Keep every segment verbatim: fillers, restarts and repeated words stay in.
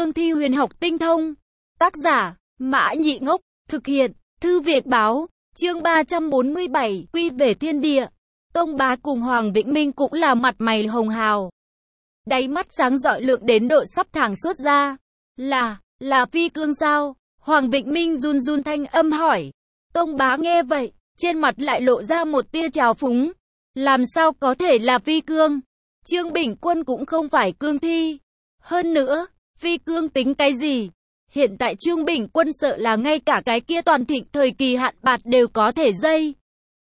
cương thi huyền học tinh thông. Tác giả, Mã Nhị Ngốc, thực hiện, Thư Việt Báo, chương ba trăm bốn mươi bảy, quy về thiên địa. Tông Bá cùng Hoàng Vĩnh Minh cũng là mặt mày hồng hào. Đáy mắt sáng rọi lượng đến độ sắp thẳng xuất ra. Là, là phi cương sao? Hoàng Vĩnh Minh run run thanh âm hỏi. Tông Bá nghe vậy, trên mặt lại lộ ra một tia trào phúng. Làm sao có thể là phi cương? Trương Bình Quân cũng không phải cương thi. Hơn nữa, phi cương tính cái gì? Hiện tại Trương Bình Quân sợ là ngay cả cái kia toàn thịnh thời kỳ hạn bạt đều có thể dây.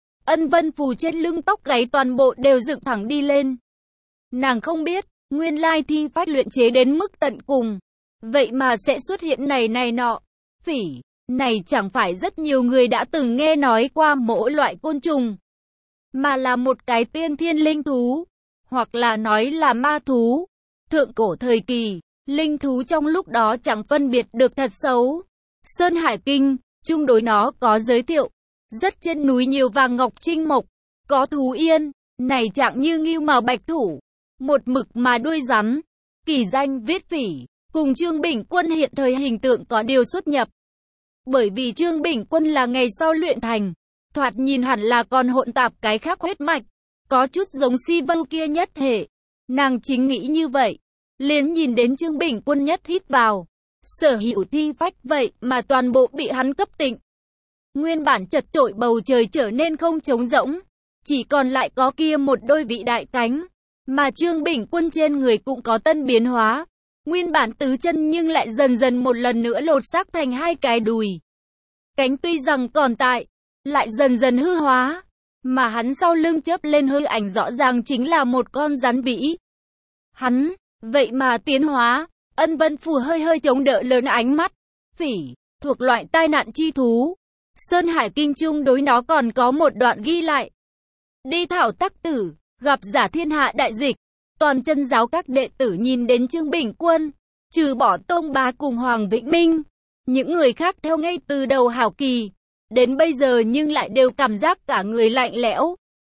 Ân vân phù trên lưng tóc gáy toàn bộ đều dựng thẳng đi lên. Nàng không biết, nguyên lai thi phách luyện chế đến mức tận cùng. Vậy mà sẽ xuất hiện này này nọ. Phỉ, này chẳng phải rất nhiều người đã từng nghe nói qua mỗi loại côn trùng. Mà là một cái tiên thiên linh thú. Hoặc là nói là ma thú. Thượng cổ thời kỳ, linh thú trong lúc đó chẳng phân biệt được thật xấu. Sơn Hải Kinh, chung đối nó có giới thiệu. Rất trên núi nhiều vàng ngọc trinh mộc, có thú yên, này trạng như ngưu mào bạch thủ, một mực mà đuôi rắn, kỳ danh viết phỉ, cùng Trương Bình Quân hiện thời hình tượng có điều xuất nhập. Bởi vì Trương Bình Quân là ngày sau luyện thành, thoạt nhìn hẳn là còn hỗn tạp cái khác huyết mạch, có chút giống si vưu kia nhất hệ. Nàng chính nghĩ như vậy, liền nhìn đến Trương Bình Quân nhất hít vào, sở hữu thi phách vậy mà toàn bộ bị hắn cấp tịnh. Nguyên bản chật chội bầu trời trở nên không trống rỗng, chỉ còn lại có kia một đôi vị đại cánh, mà Trương Bình Quân trên người cũng có tân biến hóa. Nguyên bản tứ chân nhưng lại dần dần một lần nữa lột xác thành hai cái đùi. Cánh tuy rằng còn tại, lại dần dần hư hóa, mà hắn sau lưng chớp lên hư ảnh rõ ràng chính là một con rắn vĩ. Hắn, vậy mà tiến hóa, Ân vân phù hơi hơi chống đỡ lớn ánh mắt. Phỉ, thuộc loại tai nạn chi thú. Sơn Hải Kinh chung đối nó còn có một đoạn ghi lại. Đi thảo tắc tử, gặp giả thiên hạ đại dịch. Toàn chân giáo các đệ tử nhìn đến Trương Bình Quân, trừ bỏ Tông Bá cùng Hoàng Vĩnh Minh. Những người khác theo ngay từ đầu hảo kỳ, đến bây giờ nhưng lại đều cảm giác cả người lạnh lẽo.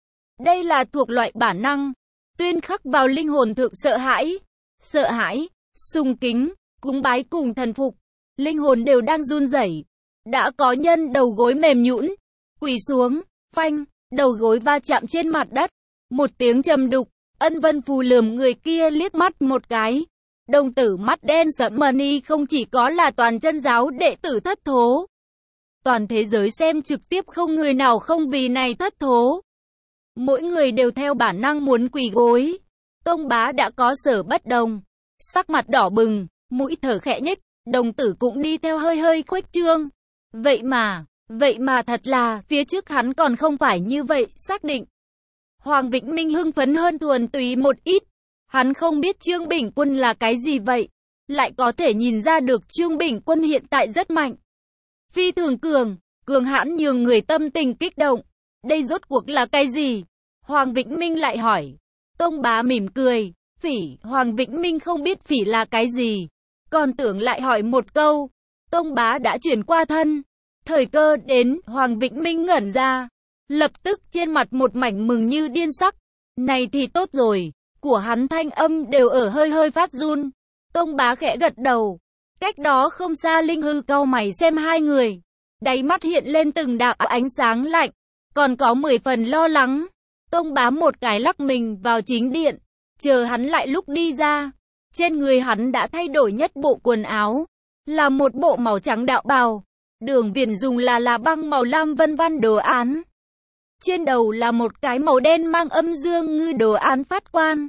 Đây là thuộc loại bản năng, tuyên khắc vào linh hồn thượng sợ hãi, sợ hãi, sùng kính, cúng bái cùng thần phục. Linh hồn đều đang run rẩy. Đã có nhân đầu gối mềm nhũn, quỳ xuống, phanh, đầu gối va chạm trên mặt đất. Một tiếng trầm đục, Ân vân phù lườm người kia liếc mắt một cái. Đồng tử mắt đen sẫm mờ ni không chỉ có là toàn chân giáo đệ tử thất thố. Toàn thế giới xem trực tiếp không người nào không vì này thất thố. Mỗi người đều theo bản năng muốn quỳ gối. Tông Bá đã có sở bất đồng. Sắc mặt đỏ bừng, mũi thở khẽ nhếch, đồng tử cũng đi theo hơi hơi khuếch trương. Vậy mà, vậy mà thật là, phía trước hắn còn không phải như vậy, xác định. Hoàng Vĩnh Minh hưng phấn hơn thuần túy một ít. Hắn không biết Trương Bình Quân là cái gì vậy. Lại có thể nhìn ra được Trương Bình Quân hiện tại rất mạnh. Phi thường cường, cường hãn nhường người tâm tình kích động. Đây rốt cuộc là cái gì? Hoàng Vĩnh Minh lại hỏi. Tông Bá mỉm cười. Phỉ, Hoàng Vĩnh Minh không biết phỉ là cái gì. Còn tưởng lại hỏi một câu. Tông Bá đã chuyển qua thân. Thời cơ đến, Hoàng Vĩnh Minh ngẩn ra. Lập tức trên mặt một mảnh mừng như điên sắc. Này thì tốt rồi. Của hắn thanh âm đều ở hơi hơi phát run. Tông Bá khẽ gật đầu. Cách đó không xa Linh Hư cau mày xem hai người. Đáy mắt hiện lên từng đạo ánh sáng lạnh. Còn có mười phần lo lắng. Tông Bá một cái lắc mình vào chính điện. Chờ hắn lại lúc đi ra. Trên người hắn đã thay đổi nhất bộ quần áo. Là một bộ màu trắng đạo bào. Đường viền dùng là là băng màu lam vân vân đồ án. Trên đầu là một cái màu đen mang âm dương ngư đồ án phát quan.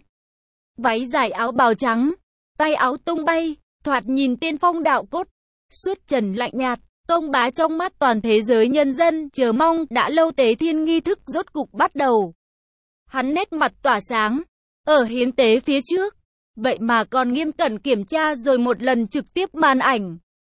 Váy dài áo bào trắng, tay áo tung bay, thoạt nhìn tiên phong đạo cốt. Suốt trần lạnh nhạt, Tông Bá trong mắt toàn thế giới nhân dân chờ mong đã lâu tế thiên nghi thức rốt cục bắt đầu. Hắn nét mặt tỏa sáng, ở hiến tế phía trước, vậy mà còn nghiêm cẩn kiểm tra rồi một lần trực tiếp màn ảnh.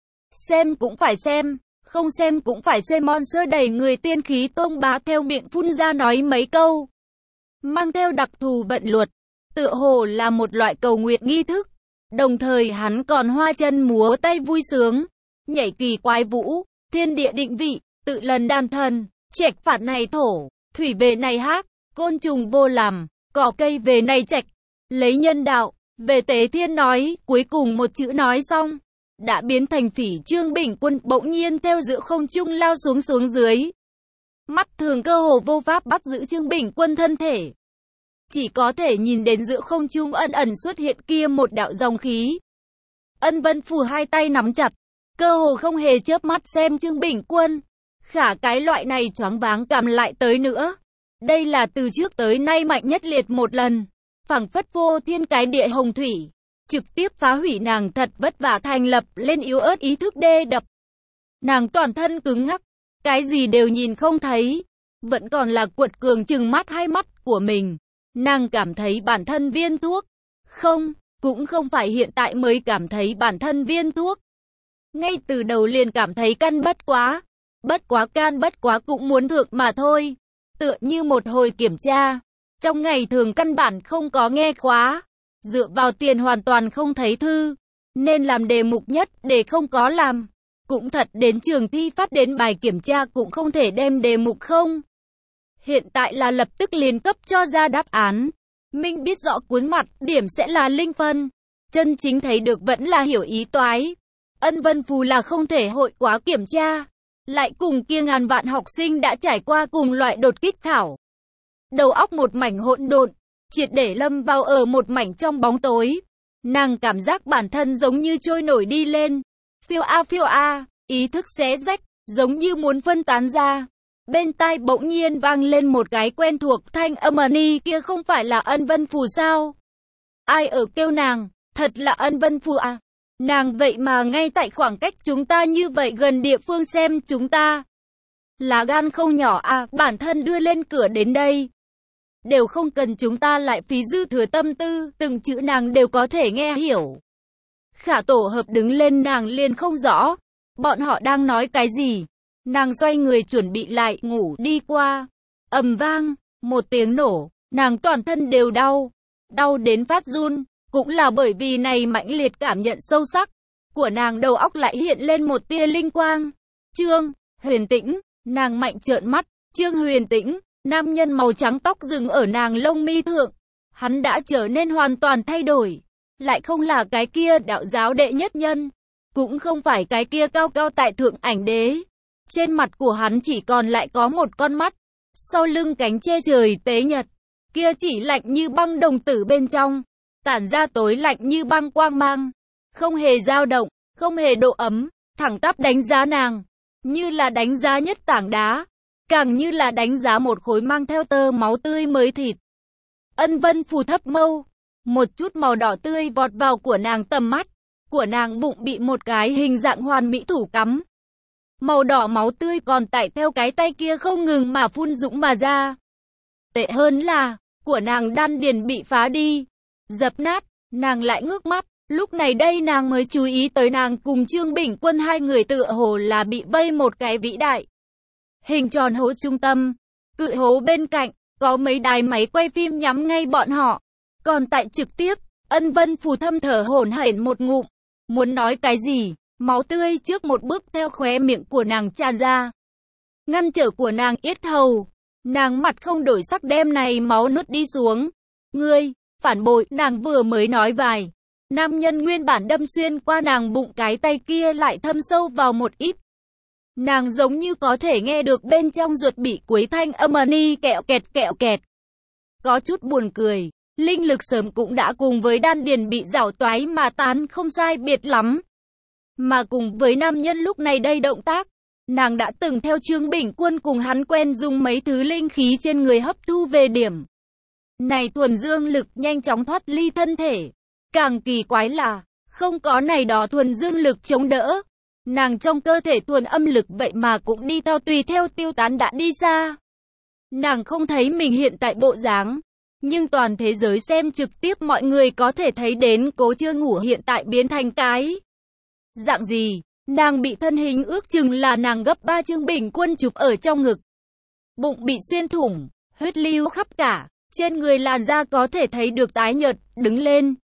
Xem cũng phải xem, không xem cũng phải xem. Monster đầy người tiên khí. Tông Bá theo miệng phun ra nói mấy câu, mang theo đặc thù vận luật, tựa hồ là một loại cầu nguyện nghi thức. Đồng thời hắn còn hoa chân múa tay vui sướng, nhảy kỳ quái vũ, thiên địa định vị, tự lần đan thần, trạch phạt này thổ, thủy về này hát, côn trùng vô làm, cỏ cây về này trạch, lấy nhân đạo, Về Tế Thiên nói, cuối cùng một chữ nói xong, đã biến thành phỉ Trương Bình Quân bỗng nhiên theo giữa không trung lao xuống xuống dưới. Mắt thường cơ hồ vô pháp bắt giữ Trương Bình Quân thân thể. Chỉ có thể nhìn đến giữa không trung ẩn ẩn xuất hiện kia một đạo dòng khí. Ân Vân Phù hai tay nắm chặt, cơ hồ không hề chớp mắt xem Trương Bình Quân. Khả cái loại này choáng váng cảm lại tới nữa. Đây là từ trước tới nay mạnh nhất liệt một lần. Phảng phất vô thiên cái địa hồng thủy. Trực tiếp phá hủy nàng thật vất vả thành lập lên yếu ớt ý thức đê đập. Nàng toàn thân cứng ngắc. Cái gì đều nhìn không thấy. Vẫn còn là cuột cường trừng mắt hai mắt của mình. Nàng cảm thấy bản thân viên thuốc. Không, cũng không phải hiện tại mới cảm thấy bản thân viên thuốc. Ngay từ đầu liền cảm thấy căn bất quá. Bất quá can bất quá cũng muốn thượng mà thôi. Tựa như một hồi kiểm tra. Trong ngày thường căn bản không có nghe khóa. Dựa vào tiền hoàn toàn không thấy thư. Nên làm đề mục nhất để không có làm. Cũng thật đến trường thi phát đến bài kiểm tra cũng không thể đem đề mục không. Hiện tại là lập tức liền cấp cho ra đáp án. Minh biết rõ cuối mặt điểm sẽ là linh phân. Chân chính thấy được vẫn là hiểu ý toái. Ân Vân Phù là không thể hội quá kiểm tra. Lại cùng kia ngàn vạn học sinh đã trải qua cùng loại đột kích khảo. Đầu óc một mảnh hỗn độn, triệt để lâm vào ở một mảnh trong bóng tối. Nàng cảm giác bản thân giống như trôi nổi đi lên. Phiêu a phiêu a, ý thức xé rách, giống như muốn phân tán ra. Bên tai bỗng nhiên vang lên một cái quen thuộc thanh âm ni kia không phải là Ân Vân Phù sao? Ai ở kêu nàng, thật là Ân Vân Phù à? Nàng vậy mà ngay tại khoảng cách chúng ta như vậy gần địa phương xem chúng ta. Lá gan không nhỏ à, bản thân đưa lên cửa đến đây. Đều không cần chúng ta lại phí dư thừa tâm tư, từng chữ nàng đều có thể nghe hiểu. Khả tổ hợp đứng lên nàng liền không rõ. Bọn họ đang nói cái gì? Nàng xoay người chuẩn bị lại ngủ đi qua. Ầm vang, một tiếng nổ, nàng toàn thân đều đau. Đau đến phát run, cũng là bởi vì này mãnh liệt cảm nhận sâu sắc. Của nàng đầu óc lại hiện lên một tia linh quang. Trương Huyền Tĩnh, nàng mạnh trợn mắt. Trương Huyền Tĩnh, nam nhân màu trắng tóc dừng ở nàng lông mi thượng. Hắn đã trở nên hoàn toàn thay đổi. Lại không là cái kia đạo giáo đệ nhất nhân. Cũng không phải cái kia cao cao tại thượng ảnh đế. Trên mặt của hắn chỉ còn lại có một con mắt. Sau lưng cánh che trời tế nhật. Kia chỉ lạnh như băng đồng tử bên trong. Tản ra tối lạnh như băng quang mang. Không hề dao động, không hề độ ấm. Thẳng tắp đánh giá nàng. Như là đánh giá nhất tảng đá. Càng như là đánh giá một khối mang theo tơ máu tươi mới thịt. Ân Vân Phù thấp mâu. Một chút màu đỏ tươi vọt vào của nàng tầm mắt. Của nàng bụng bị một cái hình dạng hoàn mỹ thủ cắm. Màu đỏ máu tươi còn tại theo cái tay kia không ngừng mà phun dũng mà ra. Tệ hơn là, của nàng đan điền bị phá đi. Dập nát, nàng lại ngước mắt. Lúc này đây nàng mới chú ý tới nàng cùng Trương Bình Quân hai người tựa hồ là bị vây một cái vĩ đại. Hình tròn hố trung tâm. Cự hố bên cạnh, có mấy đài máy quay phim nhắm ngay bọn họ. Còn tại trực tiếp, Ân Vân Phù thâm thở hổn hển một ngụm. Muốn nói cái gì, máu tươi trước một bước theo khóe miệng của nàng tràn ra. Ngăn trở của nàng yết hầu. Nàng mặt không đổi sắc đem này máu nuốt đi xuống. Ngươi, phản bội, nàng vừa mới nói vài. Nam nhân nguyên bản đâm xuyên qua nàng bụng cái tay kia lại thâm sâu vào một ít. Nàng giống như có thể nghe được bên trong ruột bị cuối thanh âm ni kẹo kẹt kẹo kẹt. Có chút buồn cười. Linh lực sớm cũng đã cùng với đan điền bị rảo toái mà tán không sai biệt lắm. Mà cùng với nam nhân lúc này đây động tác, nàng đã từng theo Trương Bình Quân cùng hắn quen dùng mấy thứ linh khí trên người hấp thu về điểm. Này thuần dương lực nhanh chóng thoát ly thân thể. Càng kỳ quái là, không có này đó thuần dương lực chống đỡ. Nàng trong cơ thể thuần âm lực vậy mà cũng đi theo tùy theo tiêu tán đã đi xa. Nàng không thấy mình hiện tại bộ dáng. Nhưng toàn thế giới xem trực tiếp mọi người có thể thấy đến Cố Chưa Ngủ hiện tại biến thành cái dạng gì. Nàng bị thân hình ước chừng là nàng gấp ba Trương Bình Quân chụp ở trong ngực. Bụng bị xuyên thủng, huyết lưu khắp cả, trên người làn da có thể thấy được tái nhợt, đứng lên.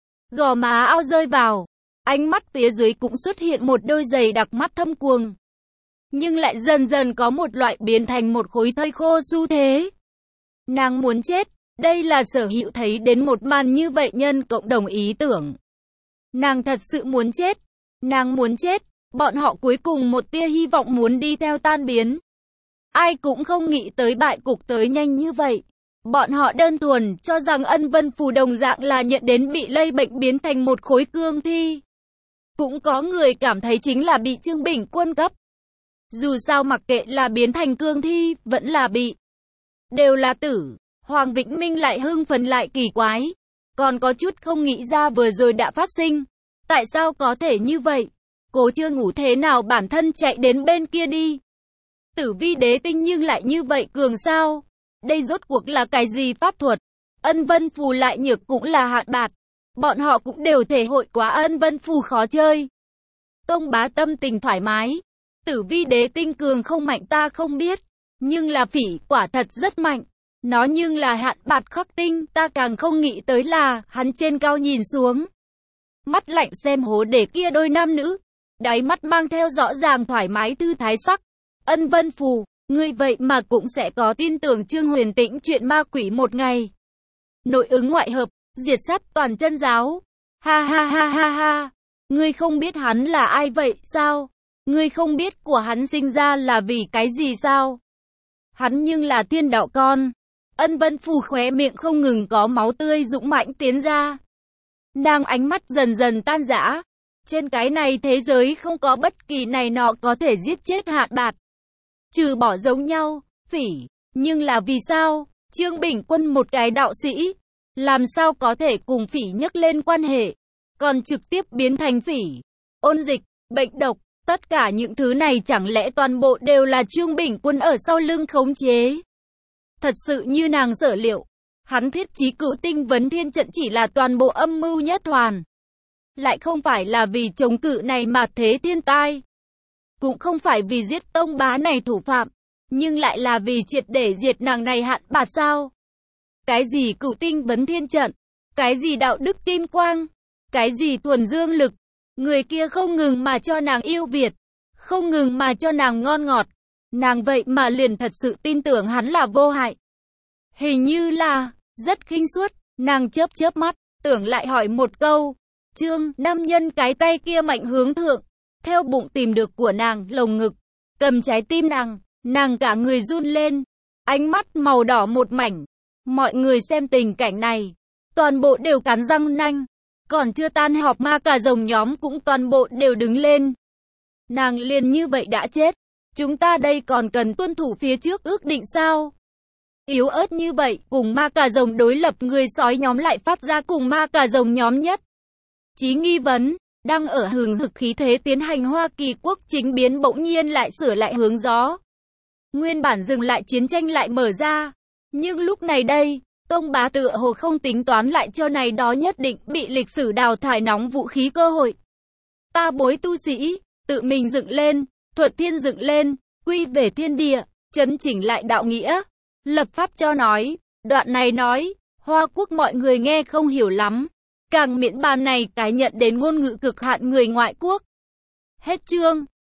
Gò má ao rơi vào, ánh mắt phía dưới cũng xuất hiện một đôi giày đặc mắt thâm quầng. Nhưng lại dần dần có một loại biến thành một khối thây khô xu thế. Nàng muốn chết. Đây là Sở Hữu thấy đến một màn như vậy nhân cộng đồng ý tưởng. Nàng thật sự muốn chết. Nàng muốn chết. Bọn họ cuối cùng một tia hy vọng muốn đi theo tan biến. Ai cũng không nghĩ tới bại cục tới nhanh như vậy. Bọn họ đơn thuần cho rằng Ân Vân Phù đồng dạng là nhận đến bị lây bệnh biến thành một khối cương thi. Cũng có người cảm thấy chính là bị Trương Bình Quân cấp. Dù sao mặc kệ là biến thành cương thi, vẫn là bị. Đều là tử. Hoàng Vĩnh Minh lại hưng phấn lại kỳ quái. Còn có chút không nghĩ ra vừa rồi đã phát sinh. Tại sao có thể như vậy? Cố chưa ngủ thế nào bản thân chạy đến bên kia đi. Tử vi đế tinh nhưng lại như vậy cường sao? Đây rốt cuộc là cái gì pháp thuật? Ân Vân Phù lại nhược cũng là hạn bạt. Bọn họ cũng đều thể hội quá Ân Vân Phù khó chơi. Tông Bá tâm tình thoải mái. Tử vi đế tinh cường không mạnh ta không biết. Nhưng là phỉ quả thật rất mạnh. Nó nhưng là hạn bạt khắc tinh, ta càng không nghĩ tới là hắn trên cao nhìn xuống. Mắt lạnh xem hố để kia đôi nam nữ. Đáy mắt mang theo rõ ràng thoải mái thư thái sắc. Ân Vân Phù, ngươi vậy mà cũng sẽ có tin tưởng Trương Huyền Tĩnh chuyện ma quỷ một ngày. Nội ứng ngoại hợp, diệt sát toàn chân giáo. Ha ha ha ha ha. Ngươi không biết hắn là ai vậy sao? Ngươi không biết của hắn sinh ra là vì cái gì sao? Hắn nhưng là thiên đạo con. Ân Vân Phù khóe miệng không ngừng có máu tươi dũng mãnh tiến ra. Nàng ánh mắt dần dần tan rã. Trên cái này thế giới không có bất kỳ này nọ có thể giết chết hạn bạt. Trừ bỏ giống nhau, phỉ. Nhưng là vì sao? Trương Bình Quân một cái đạo sĩ. Làm sao có thể cùng phỉ nhắc lên quan hệ? Còn trực tiếp biến thành phỉ. Ôn dịch, bệnh độc. Tất cả những thứ này chẳng lẽ toàn bộ đều là Trương Bình Quân ở sau lưng khống chế? Thật sự như nàng sở liệu. Hắn thiết chí cửu tinh vấn thiên trận chỉ là toàn bộ âm mưu nhất hoàn. Lại không phải là vì chống cự này mà thế thiên tai. Cũng không phải vì giết Tông Bá này thủ phạm. Nhưng lại là vì triệt để diệt nàng này hạn bạt sao. Cái gì cửu tinh vấn thiên trận. Cái gì đạo đức kim quang. Cái gì thuần dương lực. Người kia không ngừng mà cho nàng yêu Việt. Không ngừng mà cho nàng ngon ngọt. Nàng vậy mà liền thật sự tin tưởng hắn là vô hại. Hình như là rất khinh suất. Nàng chớp chớp mắt. Tưởng lại hỏi một câu. Trương, nam nhân cái tay kia mạnh hướng thượng. Theo bụng tìm được của nàng, lồng ngực. Cầm trái tim nàng. Nàng cả người run lên. Ánh mắt màu đỏ một mảnh. Mọi người xem tình cảnh này. Toàn bộ đều cắn răng nanh. Còn chưa tan họp ma cả rồng nhóm cũng toàn bộ đều đứng lên. Nàng liền như vậy đã chết. Chúng ta đây còn cần tuân thủ phía trước ước định sao? Yếu ớt như vậy, cùng ma cà rồng đối lập người sói nhóm lại phát ra cùng ma cà rồng nhóm nhất. Chí nghi vấn, đang ở hừng hực khí thế tiến hành Hoa Kỳ quốc chính biến bỗng nhiên lại sửa lại hướng gió. Nguyên bản dừng lại chiến tranh lại mở ra. Nhưng lúc này đây, Tông Bá tựa hồ không tính toán lại cho này đó nhất định bị lịch sử đào thải nóng vũ khí cơ hội. Ta bối tu sĩ, tự mình dựng lên, thuật thiên dựng lên, quy về thiên địa, chấn chỉnh lại đạo nghĩa. Lập pháp cho nói, đoạn này nói, Hoa Quốc mọi người nghe không hiểu lắm. Càng miễn bàn này cái nhận đến ngôn ngữ cực hạn người ngoại quốc. Hết chương.